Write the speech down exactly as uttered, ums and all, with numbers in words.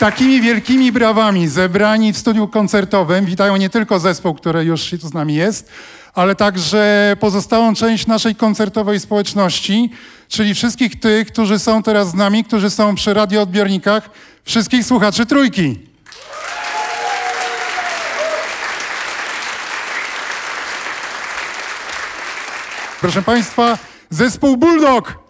takimi wielkimi brawami zebrani w studiu koncertowym witają nie tylko zespół, który już z nami jest, ale także pozostałą część naszej koncertowej społeczności, czyli wszystkich tych, którzy są teraz z nami, którzy są przy radioodbiornikach, wszystkich słuchaczy Trójki. Proszę Państwa, zespół Bulldog.